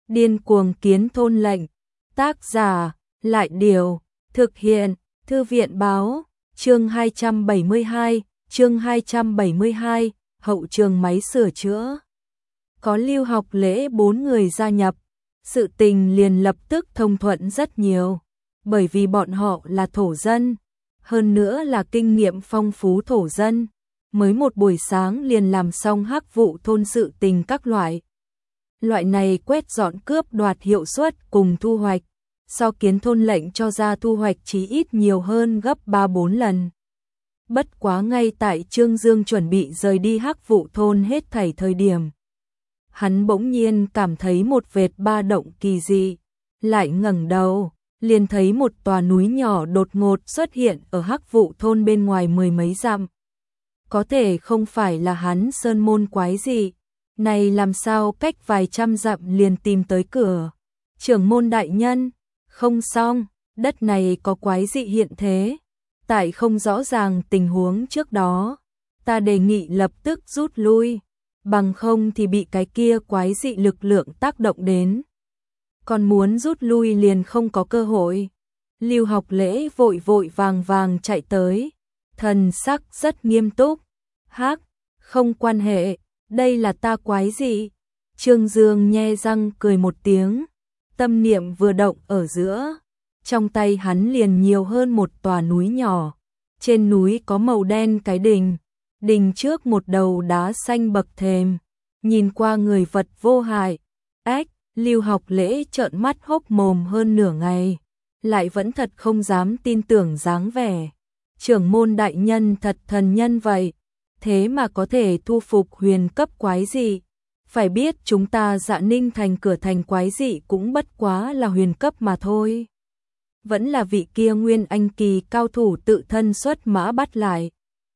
Điên cuồng kiến thôn lệnh. Tác giả, Lại Điều. Thực hiện, Thư viện Báo. Chương 272, chương 272, hậu trường máy sửa chữa. Có Lưu Học Lễ 4 người gia nhập, sự tình liền lập tức thông thuận rất nhiều, bởi vì bọn họ là thổ dân, hơn nữa là kinh nghiệm phong phú thổ dân, mới một buổi sáng liền làm xong hắc vụ thôn sự tình các loại. Loại này quét dọn cướp đoạt hiệu suất cùng thu hoạch, so kiến thôn lệnh cho ra thu hoạch chí ít nhiều hơn gấp 3-4 lần. Bất quá ngay tại Trương Dương chuẩn bị rời đi hắc vụ thôn hết thảy thời điểm, hắn bỗng nhiên cảm thấy một vệt ba động kỳ dị, lại ngẩng đầu, liền thấy một tòa núi nhỏ đột ngột xuất hiện ở hắc vụ thôn bên ngoài mười mấy dặm. Có thể không phải là hắn sơn môn quái gì, này làm sao cách vài trăm dặm liền tìm tới cửa. Trưởng môn đại nhân, không xong, đất này có quái dị hiện thế. Tại không rõ ràng tình huống trước đó, ta đề nghị lập tức rút lui, bằng không thì bị cái kia quái dị lực lượng tác động đến. Còn muốn rút lui liền không có cơ hội. Lưu Học Lễ vội vội vàng vàng chạy tới, thần sắc rất nghiêm túc. Hắc, không quan hệ, đây là ta quái dị. Trương Dương nhe răng cười một tiếng, tâm niệm vừa động ở giữa, trong tay hắn liền nhiều hơn một tòa núi nhỏ. Trên núi có màu đen cái đình, đình trước một đầu đá xanh bậc thềm, nhìn qua người vật vô hại. Ách, Lưu Học Lễ trợn mắt hốc mồm hơn nửa ngày, lại vẫn thật không dám tin tưởng dáng vẻ. Trưởng môn đại nhân thật thần nhân vậy, thế mà có thể thu phục huyền cấp quái dị. Phải biết chúng ta Dạ Ninh thành cửa thành quái dị cũng bất quá là huyền cấp mà thôi. Vẫn là vị kia nguyên anh kỳ cao thủ tự thân xuất mã bắt lại.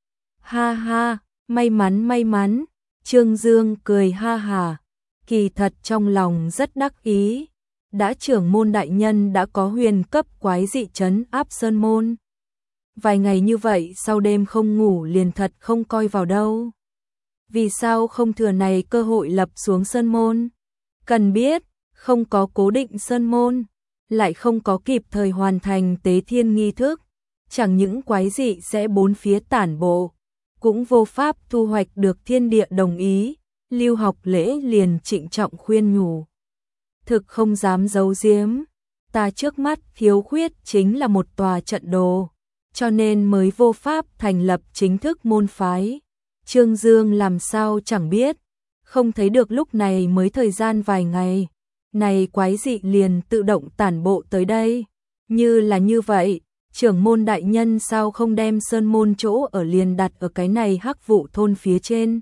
Ha ha, may mắn, Trương Dương cười ha hà, kỳ thật trong lòng rất đắc ý. Đã trưởng môn đại nhân đã có huyền cấp quái dị trấn áp sơn môn. Vài ngày như vậy sau đêm không ngủ liền thật không coi vào đâu. Vì sao không thừa này cơ hội lập xuống sơn môn? Cần biết, không có cố định sơn môn, lại không có kịp thời hoàn thành tế thiên nghi thức, chẳng những quái dị sẽ bốn phía tản bộ, cũng vô pháp thu hoạch được thiên địa đồng ý. Lưu Học Lễ liền trịnh trọng khuyên nhủ. Thực không dám giấu giếm, ta trước mắt thiếu khuyết chính là một tòa trận đồ, cho nên mới vô pháp thành lập chính thức môn phái. Trương Dương làm sao chẳng biết, không thấy được lúc này mới thời gian vài ngày, này quái dị liền tự động tản bộ tới đây. Như là như vậy, trưởng môn đại nhân sao không đem sơn môn chỗ ở liền đặt ở cái này hắc vụ thôn phía trên.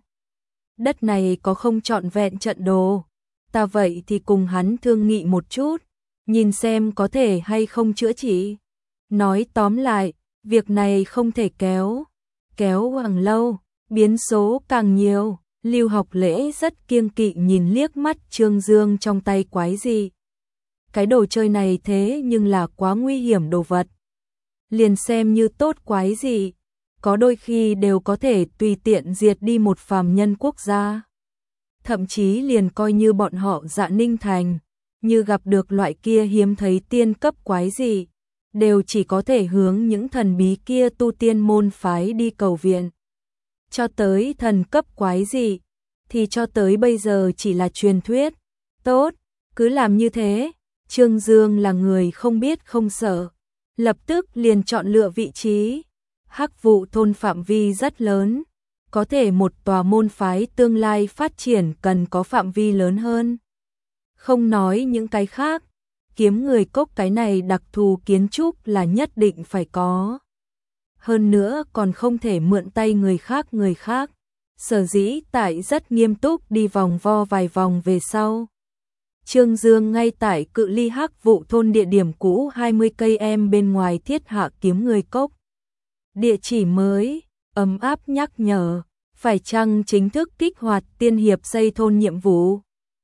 Đất này có không trọn vẹn trận đồ, ta vậy thì cùng hắn thương nghị một chút, nhìn xem có thể hay không chữa trị. Nói tóm lại, việc này không thể kéo càng lâu, biến số càng nhiều. Lưu Học Lễ rất kiêng kỵ nhìn liếc mắt Trương Dương trong tay quái dị. Cái đồ chơi này thế nhưng là quá nguy hiểm đồ vật. Liền xem như tốt quái dị, có đôi khi đều có thể tùy tiện diệt đi một phàm nhân quốc gia. Thậm chí liền coi như bọn họ Dạ Ninh thành, như gặp được loại kia hiếm thấy tiên cấp quái dị, đều chỉ có thể hướng những thần bí kia tu tiên môn phái đi cầu viện. Cho tới thần cấp quái dị, thì cho tới bây giờ chỉ là truyền thuyết. Tốt, cứ làm như thế. Trương Dương là người không biết không sợ, lập tức liền chọn lựa vị trí. Hắc vụ thôn phạm vi rất lớn, có thể một tòa môn phái tương lai phát triển cần có phạm vi lớn hơn. Không nói những cái khác, kiếm người cốc cái này đặc thù kiến trúc là nhất định phải có. Hơn nữa còn không thể mượn tay người khác. Sở dĩ tại rất nghiêm túc đi vòng vo vài vòng về sau. Trương Dương ngay tại cự ly hắc vụ thôn địa điểm cũ 20 cây em bên ngoài thiết hạ kiếm người cốc. Địa chỉ mới, ấm áp nhắc nhở, phải chăng chính thức kích hoạt tiên hiệp xây thôn nhiệm vụ.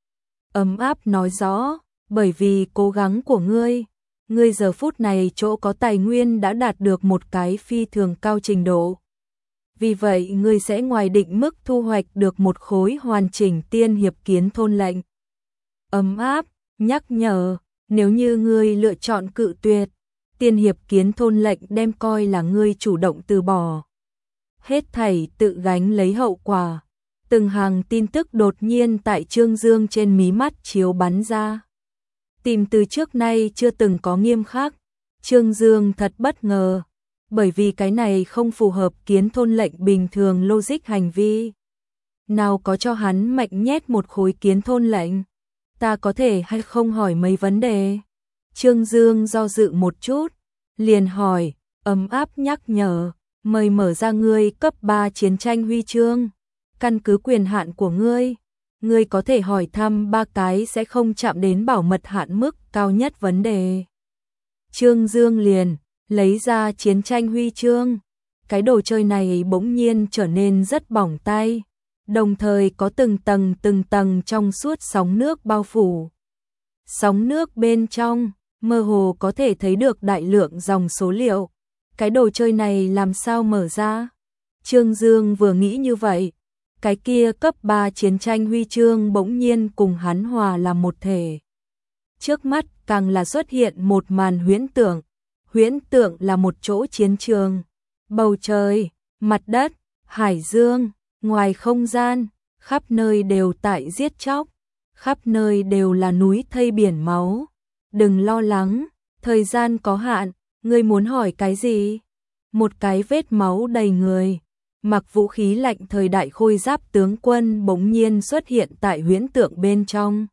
Ấm áp nói rõ, bởi vì cố gắng của ngươi giờ phút này chỗ có tài nguyên đã đạt được một cái phi thường cao trình độ. Vì vậy ngươi sẽ ngoài định mức thu hoạch được một khối hoàn chỉnh tiên hiệp kiến thôn lệnh. Ấm áp, nhắc nhở, nếu như ngươi lựa chọn cự tuyệt, tiên hiệp kiến thôn lệnh đem coi là ngươi chủ động từ bỏ. Hết thảy tự gánh lấy hậu quả. Từng hàng tin tức đột nhiên tại Trương Dương trên mí mắt chiếu bắn ra. Tìm từ trước nay chưa từng có nghiêm khắc. Trương Dương thật bất ngờ, bởi vì cái này không phù hợp kiến thôn lệnh bình thường logic hành vi. Nào có cho hắn mệnh nhét một khối kiến thôn lệnh, ta có thể hay không hỏi mấy vấn đề. Trương Dương do dự một chút, liền hỏi, ấm áp nhắc nhở, mời mở ra ngươi cấp 3 chiến tranh huy chương. Căn cứ quyền hạn của ngươi có thể hỏi thăm 3 cái sẽ không chạm đến bảo mật hạn mức cao nhất vấn đề. Trương Dương liền lấy ra chiến tranh huy chương. Cái đồ chơi này bỗng nhiên trở nên rất bỏng tay, đồng thời có từng tầng trong suốt sóng nước bao phủ. Sóng nước bên trong, mơ hồ có thể thấy được đại lượng dòng số liệu. Cái đồ chơi này làm sao mở ra? Trương Dương vừa nghĩ như vậy, cái kia cấp 3 chiến tranh huy chương bỗng nhiên cùng hắn hòa làm một thể. Trước mắt càng là xuất hiện một màn huyễn tượng là một chỗ chiến trường. Bầu trời, mặt đất, hải dương, ngoài không gian, khắp nơi đều tại giết chóc, khắp nơi đều là núi thây biển máu. Đừng lo lắng, thời gian có hạn, ngươi muốn hỏi cái gì? Một cái vết máu đầy người, mặc vũ khí lạnh thời đại khôi giáp tướng quân bỗng nhiên xuất hiện tại huyễn tượng bên trong.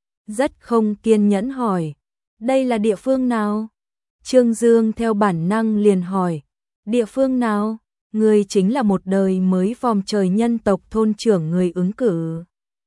Rất không kiên nhẫn hỏi, đây là địa phương nào? Trương Dương theo bản năng liền hỏi, địa phương nào? Ngươi chính là một đời mới vòm trời nhân tộc thôn trưởng người ứng cử.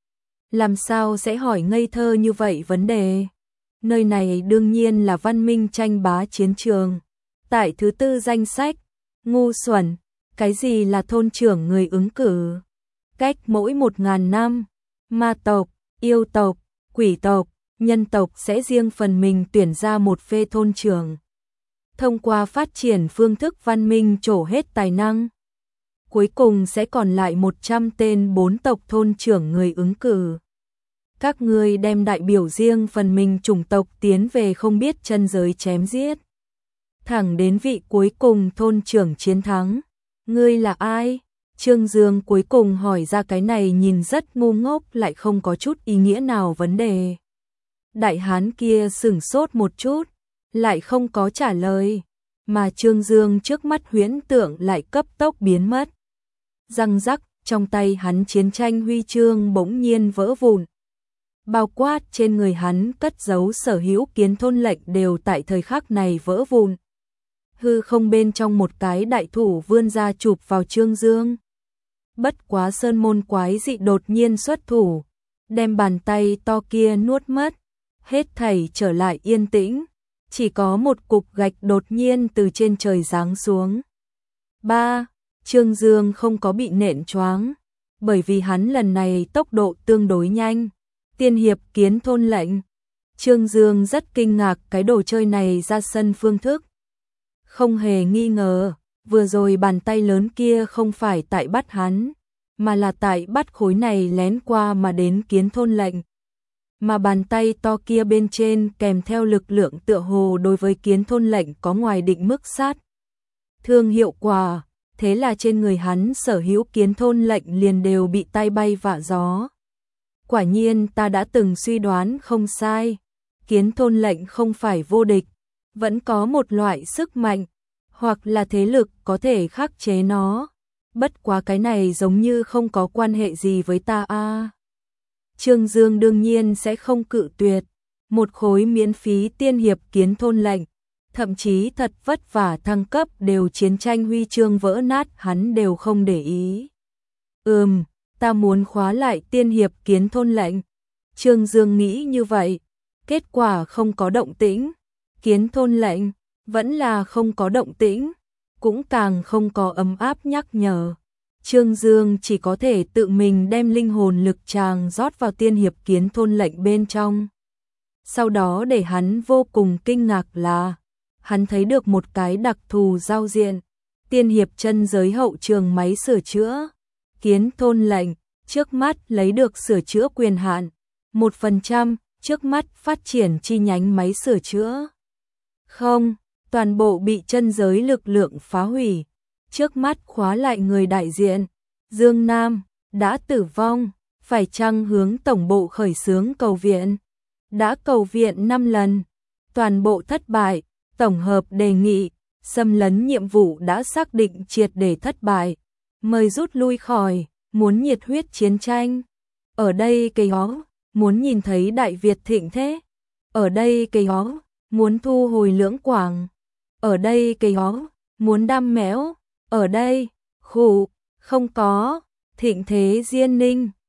Làm sao sẽ hỏi ngây thơ như vậy vấn đề? Nơi này đương nhiên là văn minh tranh bá chiến trường. Tại thứ 4 danh sách, ngu xuẩn, cái gì là thôn trưởng người ứng cử? Cách mỗi 1000 năm, ma tộc, yêu tộc, quỷ tộc, nhân tộc sẽ riêng phần mình tuyển ra một phê thôn trưởng. Thông qua phát triển phương thức văn minh trổ hết tài năng, cuối cùng sẽ còn lại 100 tên 4 tộc thôn trưởng người ứng cử. Các ngươi đem đại biểu riêng phần mình chủng tộc tiến về không biết chân giới chém giết. Thẳng đến vị cuối cùng thôn trưởng chiến thắng. Ngươi là ai? Trương Dương cuối cùng hỏi ra cái này nhìn rất ngu ngốc lại không có chút ý nghĩa nào vấn đề. Đại hán kia sửng sốt một chút, lại không có trả lời, mà Trương Dương trước mắt huyễn tượng lại cấp tốc biến mất. Răng rắc, trong tay hắn chiến tranh huy chương bỗng nhiên vỡ vụn. Bao quát trên người hắn cất giấu sở hữu kiến thôn lệnh đều tại thời khắc này vỡ vụn. Hư không bên trong một cái đại thủ vươn ra chụp vào Trương Dương. Bất quá sơn môn quái dị đột nhiên xuất thủ, đem bàn tay to kia nuốt mất, hết thảy trở lại yên tĩnh, chỉ có một cục gạch đột nhiên từ trên trời giáng xuống. Trương Dương không có bị nện choáng, bởi vì hắn lần này tốc độ tương đối nhanh. Tiên hiệp kiến thôn lệnh. Trương Dương rất kinh ngạc cái đồ chơi này ra sân phương thức. Không hề nghi ngờ, vừa rồi bàn tay lớn kia không phải tại bắt hắn, mà là tại bắt khối này lén qua mà đến kiến thôn lệnh. Mà bàn tay to kia bên trên kèm theo lực lượng tựa hồ đối với kiến thôn lệnh có ngoài định mức sát thương hiệu quả, thế là trên người hắn sở hữu kiến thôn lệnh liền đều bị tay bay vạ gió. Quả nhiên ta đã từng suy đoán không sai, kiến thôn lệnh không phải vô địch, vẫn có một loại sức mạnh, hoặc là thế lực có thể khắc chế nó. Bất quá cái này giống như không có quan hệ gì với ta a. Trương Dương đương nhiên sẽ không cự tuyệt, một khối miễn phí tiên hiệp kiến thôn lệnh, thậm chí thật vất vả thăng cấp đều chiến tranh huy chương vỡ nát hắn đều không để ý. Ta muốn khóa lại tiên hiệp kiến thôn lệnh. Trương Dương nghĩ như vậy, kết quả không có động tĩnh, kiến thôn lệnh vẫn là không có động tĩnh, cũng càng không có ấm áp nhắc nhở. Trương Dương chỉ có thể tự mình đem linh hồn lực tràng rót vào tiên hiệp kiến thôn lệnh bên trong. Sau đó để hắn vô cùng kinh ngạc là, hắn thấy được một cái đặc thù giao diện, tiên hiệp chân giới hậu trường máy sửa chữa, kiến thôn lệnh, trước mắt lấy được sửa chữa quyền hạn, 1%, trước mắt phát triển chi nhánh máy sửa chữa. Không, toàn bộ bị chân giới lực lượng phá hủy, trước mắt khóa lại người đại diện, Dương Nam, đã tử vong, phải chăng hướng tổng bộ khởi xướng cầu viện? Đã cầu viện 5 lần, toàn bộ thất bại, tổng hợp đề nghị, xâm lấn nhiệm vụ đã xác định triệt để thất bại, mời rút lui khỏi, muốn nhiệt huyết chiến tranh. Ở đây cây ó, muốn nhìn thấy Đại Việt thịnh thế. Ở đây cây ó, muốn thu hồi Lưỡng Quảng. Ở đây cây ó, muốn đam mẽo. Ở đây, khủ, không có, thịnh thế Diên Ninh.